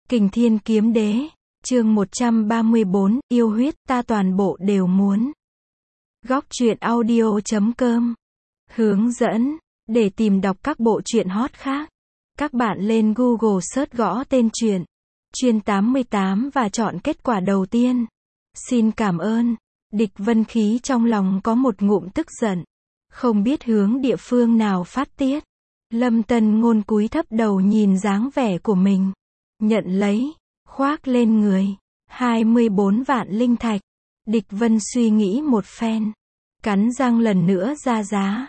Kình Thiên Kiếm Đế, chương 134, yêu huyết, ta toàn bộ đều muốn. Góc truyện audio.com hướng dẫn, để tìm đọc các bộ truyện hot khác. Các bạn lên Google search gõ tên truyện, Chuyên 88 và chọn kết quả đầu tiên. Xin cảm ơn. Địch Vân Khí trong lòng có một ngụm tức giận, không biết hướng địa phương nào phát tiết. Lâm Tân Ngôn cúi thấp đầu nhìn dáng vẻ của mình, nhận lấy, khoác lên người, 24 vạn linh thạch. Địch Vân suy nghĩ một phen, cắn răng lần nữa ra giá,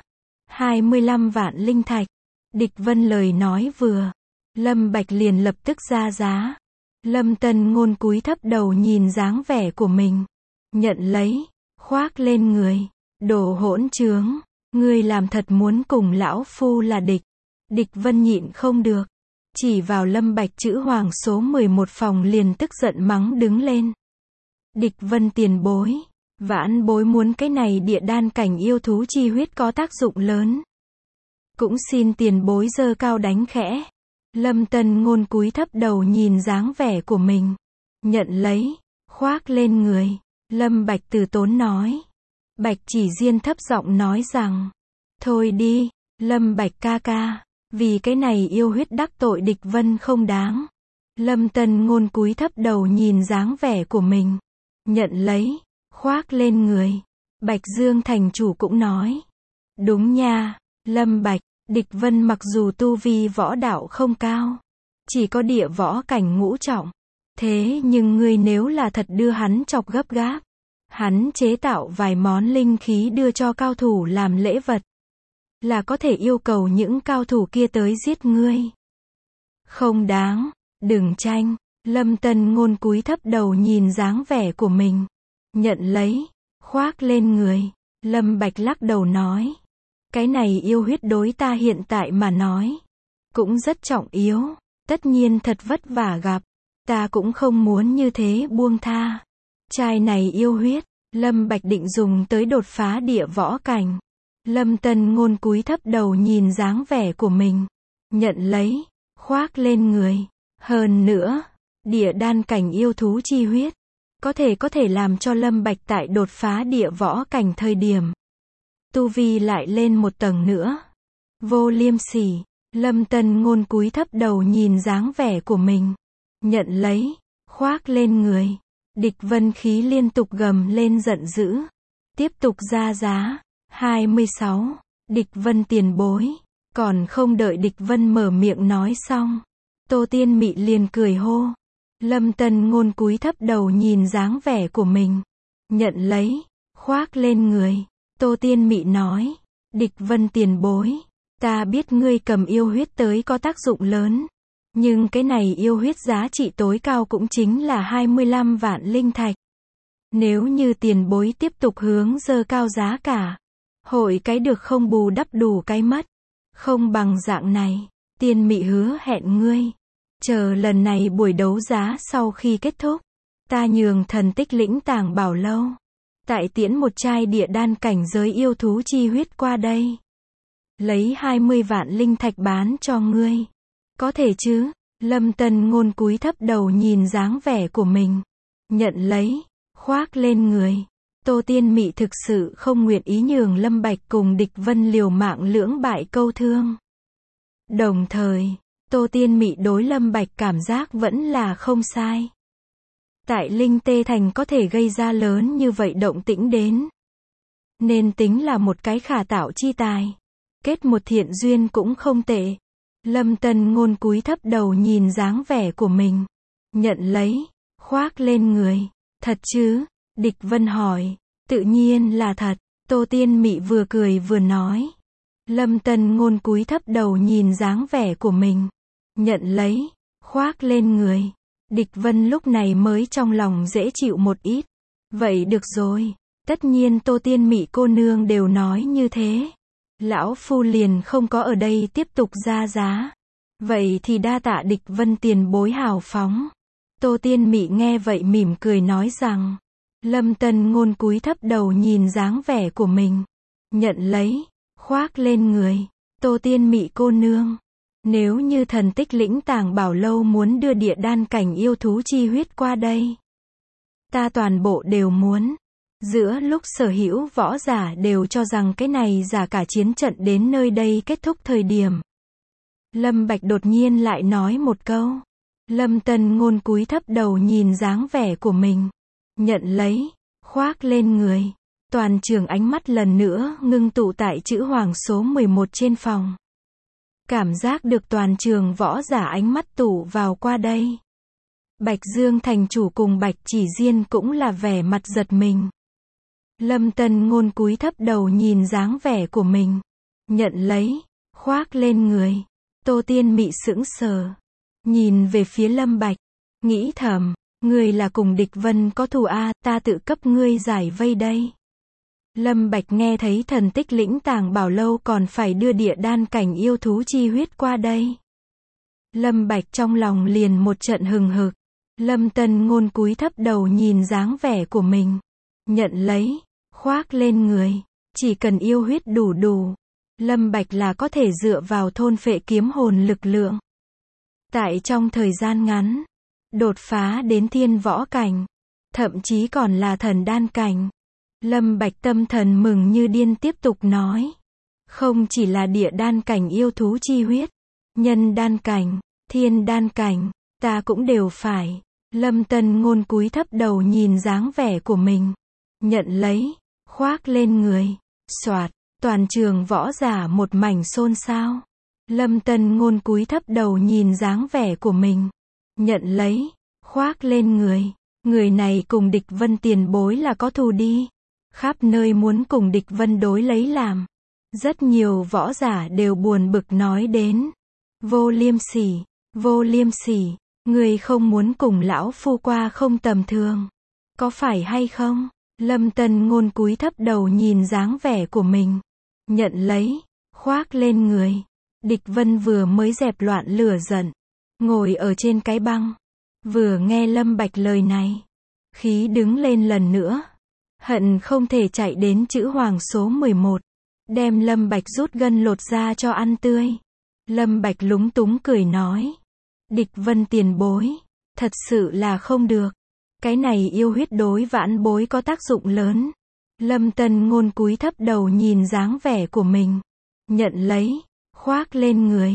25 vạn linh thạch. Địch Vân lời nói vừa, Lâm Bạch liền lập tức ra giá. Lâm Tân Ngôn cúi thấp đầu nhìn dáng vẻ của mình, nhận lấy, khoác lên người. Đồ hỗn trướng, ngươi làm thật muốn cùng lão phu là địch. Địch Vân nhịn không được, chỉ vào Lâm Bạch chữ hoàng số 11 phòng liền tức giận mắng đứng lên. Địch Vân tiền bối, vãn bối muốn cái này địa đan cảnh yêu thú chi huyết có tác dụng lớn, cũng xin tiền bối giơ cao đánh khẽ. Lâm Tân Ngôn cúi thấp đầu nhìn dáng vẻ của mình, nhận lấy, khoác lên người. Lâm Bạch từ tốn nói. Bạch Chỉ Diên thấp giọng nói rằng, thôi đi, Lâm Bạch ca ca, vì cái này yêu huyết đắc tội Địch Vân không đáng. Lâm Tân Ngôn cúi thấp đầu nhìn dáng vẻ của mình, nhận lấy, khoác lên người. Bạch Dương thành chủ cũng nói, đúng nha, Lâm Bạch, Địch Vân mặc dù tu vi võ đạo không cao, chỉ có địa võ cảnh ngũ trọng, thế nhưng ngươi nếu là thật đưa hắn chọc gấp gáp, hắn chế tạo vài món linh khí đưa cho cao thủ làm lễ vật, là có thể yêu cầu những cao thủ kia tới giết ngươi. Không đáng, đừng tranh. Lâm Tân Ngôn cúi thấp đầu nhìn dáng vẻ của mình, nhận lấy, khoác lên người. Lâm Bạch lắc đầu nói, cái này yêu huyết đối ta hiện tại mà nói, cũng rất trọng yếu, tất nhiên thật vất vả gặp, ta cũng không muốn như thế buông tha. Chai này yêu huyết, Lâm Bạch định dùng tới đột phá địa võ cảnh. Lâm Tân Ngôn cúi thấp đầu nhìn dáng vẻ của mình, nhận lấy, khoác lên người. Hơn nữa, địa đan cảnh yêu thú chi huyết, có thể làm cho Lâm Bạch tại đột phá địa võ cảnh thời điểm, tu vi lại lên một tầng nữa. Vô liêm sỉ. Lâm Tân Ngôn cúi thấp đầu nhìn dáng vẻ của mình, nhận lấy, khoác lên người. Địch Vân Khí liên tục gầm lên giận dữ, tiếp tục ra giá, 26. Địch Vân tiền bối. Còn không đợi Địch Vân mở miệng nói xong, Tô Tiên Mị liền cười hô. Lâm Tân Ngôn cúi thấp đầu nhìn dáng vẻ của mình, nhận lấy, khoác lên người. Tô Tiên Mị nói, Địch Vân tiền bối, ta biết ngươi cầm yêu huyết tới có tác dụng lớn, nhưng cái này yêu huyết giá trị tối cao cũng chính là 25 vạn linh thạch. Nếu như tiền bối tiếp tục hướng dơ cao giá cả, hội cái được không bù đắp đủ cái mất. Không bằng dạng này, Tiên Mị hứa hẹn ngươi, chờ lần này buổi đấu giá sau khi kết thúc, ta nhường thần tích lĩnh tàng bảo lâu, tại tiễn một chai địa đan cảnh giới yêu thú chi huyết qua đây, lấy 20 vạn linh thạch bán cho ngươi. Có thể chứ? Lâm Tân Ngôn cúi thấp đầu nhìn dáng vẻ của mình, nhận lấy, khoác lên người. Tô Tiên Mị thực sự không nguyện ý nhường Lâm Bạch cùng Địch Vân liều mạng lưỡng bại câu thương. Đồng thời, Tô Tiên Mị đối Lâm Bạch cảm giác vẫn là không sai. Tại Linh Tê Thành có thể gây ra lớn như vậy động tĩnh đến, nên tính là một cái khả tạo chi tài. Kết một thiện duyên cũng không tệ. Lâm Tân Ngôn cúi thấp đầu nhìn dáng vẻ của mình, nhận lấy, khoác lên người. Thật chứ? Địch Vân hỏi. Tự nhiên là thật. Tô Tiên Mị vừa cười vừa nói. Lâm Tân Ngôn cúi thấp đầu nhìn dáng vẻ của mình, nhận lấy, khoác lên người. Địch Vân lúc này mới trong lòng dễ chịu một ít. Vậy được rồi, tất nhiên Tô Tiên Mị cô nương đều nói như thế, lão phu liền không có ở đây tiếp tục ra giá. Vậy thì đa tạ Địch Vân tiền bối hào phóng. Tô Tiên Mị nghe vậy mỉm cười nói rằng. Lâm Tân Ngôn cúi thấp đầu nhìn dáng vẻ của mình, nhận lấy, khoác lên người. Tô Tiên Mị cô nương, Nếu như thần tích lĩnh tàng bảo lâu muốn đưa địa đan cảnh yêu thú chi huyết qua đây, ta toàn bộ đều muốn. Giữa lúc sở hữu võ giả đều cho rằng cái này giả cả chiến trận đến nơi đây kết thúc thời điểm, Lâm Bạch đột nhiên lại nói một câu. Lâm Tân Ngôn cúi thấp đầu nhìn dáng vẻ của mình, nhận lấy, khoác lên người. Toàn trường ánh mắt lần nữa ngưng tụ tại chữ Hoàng số 11 trên phòng. Cảm giác được toàn trường võ giả ánh mắt tụ vào qua đây. Bạch Dương thành chủ cùng Bạch Chỉ Diên cũng là vẻ mặt giật mình. Lâm Tân Ngôn cúi thấp đầu nhìn dáng vẻ của mình, nhận lấy, khoác lên người. Tô Tiên Mị sững sờ, nhìn về phía Lâm Bạch, nghĩ thầm, ngươi là cùng địch vân có thù a, ta tự cấp ngươi giải vây đây. Lâm Bạch nghe thấy thần tích lĩnh tàng bảo lâu còn phải đưa địa đan cảnh yêu thú chi huyết qua đây. Lâm Bạch trong lòng liền một trận hừng hực. Lâm Tân Ngôn cúi thấp đầu nhìn dáng vẻ của mình, nhận lấy, khoác lên người. Chỉ cần yêu huyết đủ, Lâm Bạch là có thể dựa vào thôn phệ kiếm hồn lực lượng, tại trong thời gian ngắn, đột phá đến thiên võ cảnh, thậm chí còn là thần đan cảnh. Lâm Bạch tâm thần mừng như điên tiếp tục nói. Không chỉ là địa đan cảnh yêu thú chi huyết, nhân đan cảnh, thiên đan cảnh, ta cũng đều phải. Lâm Tân Ngôn cúi thấp đầu nhìn dáng vẻ của mình, nhận lấy, khoác lên người. Soạt, toàn trường võ giả một mảnh xôn xao. Lâm Tân Ngôn cúi thấp đầu nhìn dáng vẻ của mình, nhận lấy, khoác lên người. Người này cùng địch vân tiền bối là có thù đi. Khắp nơi muốn cùng địch vân đối lấy làm. Rất nhiều võ giả đều buồn bực nói đến. Vô liêm sỉ, người không muốn cùng lão phu qua không tầm thường. Có phải hay không? Lâm Tân Ngôn cúi thấp đầu nhìn dáng vẻ của mình, nhận lấy, khoác lên người. Địch vân vừa mới dẹp loạn lửa giận, ngồi ở trên cái băng, vừa nghe Lâm Bạch lời này, khí đứng lên lần nữa. Hận không thể chạy đến chữ Hoàng số 11, đem Lâm Bạch rút gân lột da cho ăn tươi. Lâm Bạch lúng túng cười nói, địch vân tiền bối, thật sự là không được. Cái này yêu huyết đối vãn bối có tác dụng lớn. Lâm Tân Ngôn cúi thấp đầu nhìn dáng vẻ của mình, nhận lấy, khoác lên người.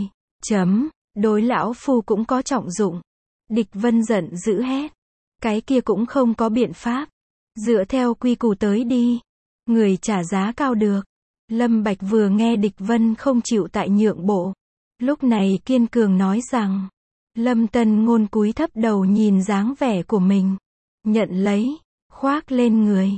Đối lão phu cũng có trọng dụng. Địch vân giận dữ hét, cái kia cũng không có biện pháp. Dựa theo quy củ tới đi. Người trả giá cao được. Lâm Bạch vừa nghe địch vân không chịu tại nhượng bộ, lúc này kiên cường nói rằng. Lâm Tân Ngôn cúi thấp đầu nhìn dáng vẻ của mình, nhận lấy, khoác lên người.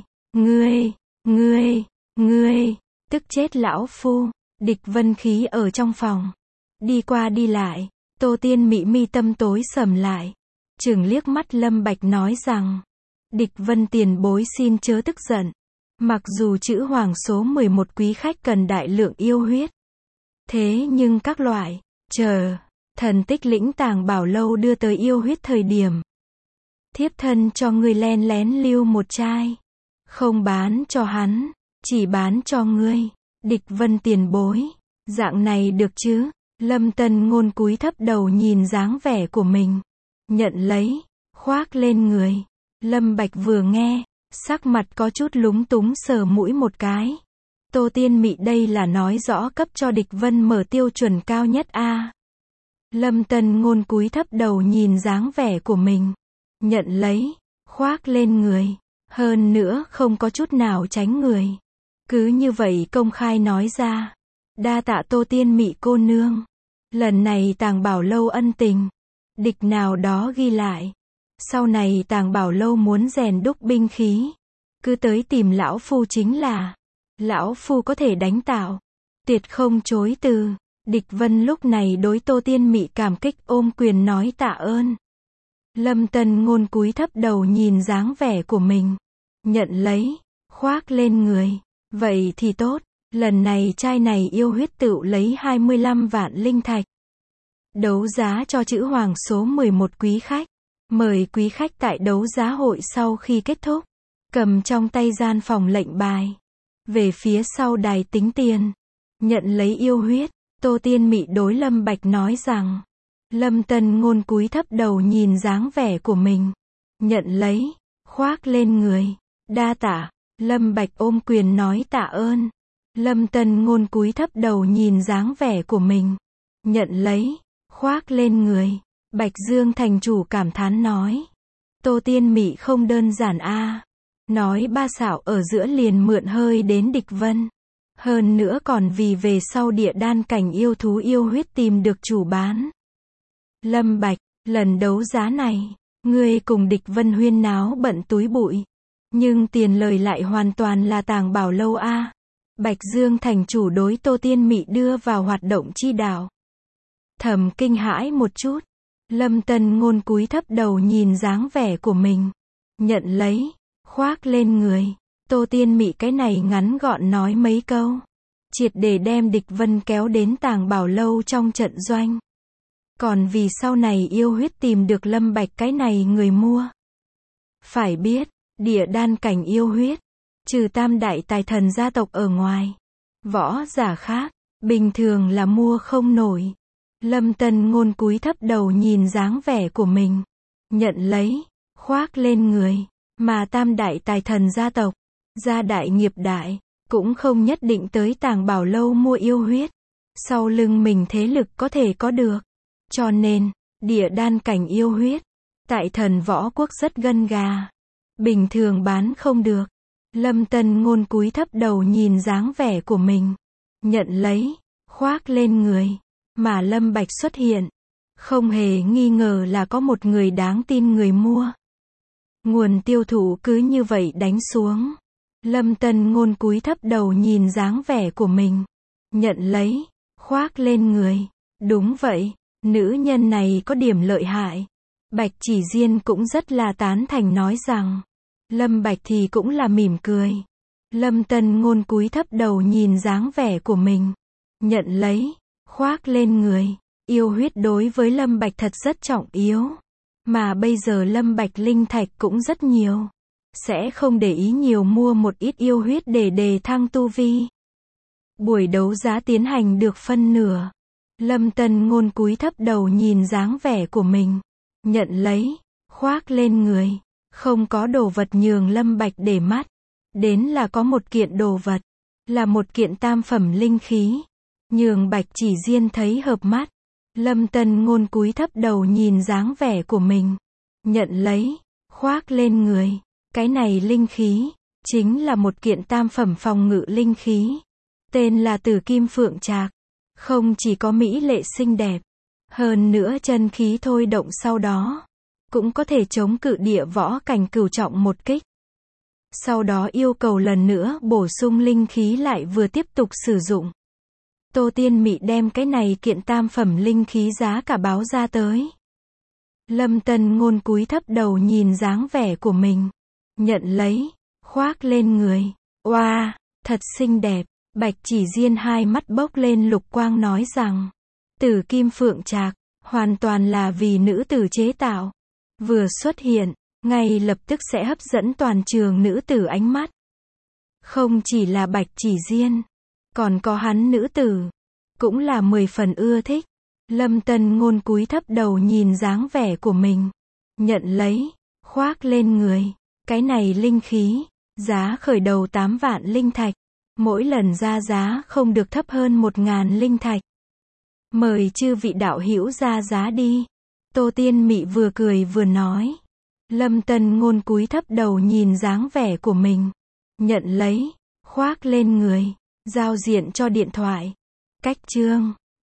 Ngươi, tức chết lão phu. Địch vân khí ở trong phòng, đi qua đi lại. Tô Tiên Mị mi tâm tối sầm lại, chừng liếc mắt Lâm Bạch nói rằng. Địch vân tiền bối xin chớ tức giận. Mặc dù chữ Hoàng số 11 quý khách cần đại lượng yêu huyết, thế nhưng các loại, thần tích lĩnh tàng bảo lâu đưa tới yêu huyết thời điểm, thiếp thân cho ngươi len lén lưu một chai. Không bán cho hắn, chỉ bán cho ngươi. Địch vân tiền bối, dạng này được chứ? Lâm Tân Ngôn cúi thấp đầu nhìn dáng vẻ của mình, nhận lấy, khoác lên người. Lâm Bạch vừa nghe, sắc mặt có chút lúng túng sờ mũi một cái. Tô Tiên Mị đây là nói rõ cấp cho địch vân mở tiêu chuẩn cao nhất a. Lâm Tân Ngôn cúi thấp đầu nhìn dáng vẻ của mình, nhận lấy, khoác lên người. Hơn nữa không có chút nào tránh người. Cứ như vậy công khai nói ra. Đa tạ Tô Tiên Mị cô nương. Lần này tàng bảo lâu ân tình, địch nào đó ghi lại. Sau này tàng bảo lâu muốn rèn đúc binh khí, cứ tới tìm lão phu chính là. Lão phu có thể đánh tạo, tuyệt không chối từ. Địch vân lúc này đối Tô Tiên Mị cảm kích ôm quyền nói tạ ơn. Lâm Tân Ngôn cúi thấp đầu nhìn dáng vẻ của mình, nhận lấy, khoác lên người. Vậy thì tốt, lần này trai này yêu huyết tựu lấy 25 vạn linh thạch. Đấu giá cho chữ Hoàng số 11 quý khách. Mời quý khách tại đấu giá hội sau khi kết thúc, cầm trong tay gian phòng lệnh bài, về phía sau đài tính tiền, nhận lấy yêu huyết. Tô Tiên Mị đối Lâm Bạch nói rằng. Lâm Tân Ngôn cúi thấp đầu nhìn dáng vẻ của mình. Nhận lấy, khoác lên người. Đa tạ. Lâm Bạch ôm quyền nói tạ ơn. Lâm Tân Ngôn cúi thấp đầu nhìn dáng vẻ của mình. Nhận lấy, khoác lên người. Bạch Dương thành chủ cảm thán nói. Tô Tiên Mị không đơn giản a. Nói ba xảo ở giữa liền mượn hơi đến địch vân. Hơn nữa còn vì về sau địa đan cảnh yêu thú yêu huyết tìm được chủ bán. Lâm Bạch, lần đấu giá này, ngươi cùng địch vân huyên náo bận túi bụi. Nhưng tiền lời lại hoàn toàn là Tàng Bảo Lâu a. Bạch Dương thành chủ đối Tô Tiên Mị đưa vào hoạt động chi đạo. Thầm kinh hãi một chút. Lâm Tân Ngôn cúi thấp đầu nhìn dáng vẻ của mình. Nhận lấy, khoác lên người. Tô Tiên Mị cái này ngắn gọn nói mấy câu. Triệt để đem địch vân kéo đến Tàng Bảo Lâu trong trận doanh. Còn vì sau này yêu huyết tìm được Lâm Bạch cái này người mua. Phải biết, địa đan cảnh yêu huyết, trừ tam đại tài thần gia tộc ở ngoài, võ giả khác, bình thường là mua không nổi. Lâm Tân Ngôn cúi thấp đầu nhìn dáng vẻ của mình. Nhận lấy, khoác lên người. Mà tam đại tài thần gia tộc, gia đại nghiệp đại, cũng không nhất định tới Tàng Bảo Lâu mua yêu huyết. Sau lưng mình thế lực có thể có được. Cho nên, địa đan cảnh yêu huyết, tại thần võ quốc rất gân gà. Bình thường bán không được. Lâm Tân Ngôn cúi thấp đầu nhìn dáng vẻ của mình. Nhận lấy, khoác lên người. Mà Lâm Bạch xuất hiện. Không hề nghi ngờ là có một người đáng tin người mua. Nguồn tiêu thụ cứ như vậy đánh xuống. Lâm Tân Ngôn cúi thấp đầu nhìn dáng vẻ của mình. Nhận lấy, khoác lên người. Đúng vậy, nữ nhân này có điểm lợi hại. Bạch Chỉ Diên cũng rất là tán thành nói rằng. Lâm Bạch thì cũng là mỉm cười. Lâm Tân Ngôn cúi thấp đầu nhìn dáng vẻ của mình. Nhận lấy, khoác lên người. Yêu huyết đối với Lâm Bạch thật rất trọng yếu. Mà bây giờ Lâm Bạch linh thạch cũng rất nhiều. Sẽ không để ý nhiều mua một ít yêu huyết để đề thăng tu vi. Buổi đấu giá tiến hành được phân nửa. Lâm Tân Ngôn cúi thấp đầu nhìn dáng vẻ của mình. Nhận lấy, khoác lên người. Không có đồ vật nhường Lâm Bạch để mắt. Đến là có một kiện đồ vật. Là một kiện tam phẩm linh khí. Nhường Bạch Chỉ Diên thấy hợp mắt. Lâm Tân Ngôn cúi thấp đầu nhìn dáng vẻ của mình. Nhận lấy, khoác lên người. Cái này linh khí, chính là một kiện tam phẩm phòng ngự linh khí. Tên là Tử Kim Phượng Trạc. Không chỉ có mỹ lệ xinh đẹp. Hơn nữa chân khí thôi động sau đó. Cũng có thể chống cự địa võ cảnh cửu trọng một kích. Sau đó yêu cầu lần nữa bổ sung linh khí lại vừa tiếp tục sử dụng. Tô Tiên Mị đem cái này kiện tam phẩm linh khí giá cả báo ra tới. Lâm Tân Ngôn cúi thấp đầu nhìn dáng vẻ của mình. Nhận lấy, khoác lên người. Oa, thật xinh đẹp. Bạch Chỉ Diên hai mắt bốc lên lục quang nói rằng. Tử Kim Phượng Trạc, hoàn toàn là vì nữ tử chế tạo. Vừa xuất hiện, ngay lập tức sẽ hấp dẫn toàn trường nữ tử ánh mắt. Không chỉ là Bạch Chỉ Diên, còn có hắn nữ tử, cũng là 10 phần ưa thích. Lâm Tân Ngôn cúi thấp đầu nhìn dáng vẻ của mình. Nhận lấy, khoác lên người. Cái này linh khí, giá khởi đầu 8 vạn linh thạch. Mỗi lần ra giá không được thấp hơn 1.000 linh thạch. Mời chư vị đạo hữu ra giá đi. Tô Tiên Mị vừa cười vừa nói. Lâm Tân Ngôn cúi thấp đầu nhìn dáng vẻ của mình. Nhận lấy, khoác lên người. Giao diện cho điện thoại. Cách chương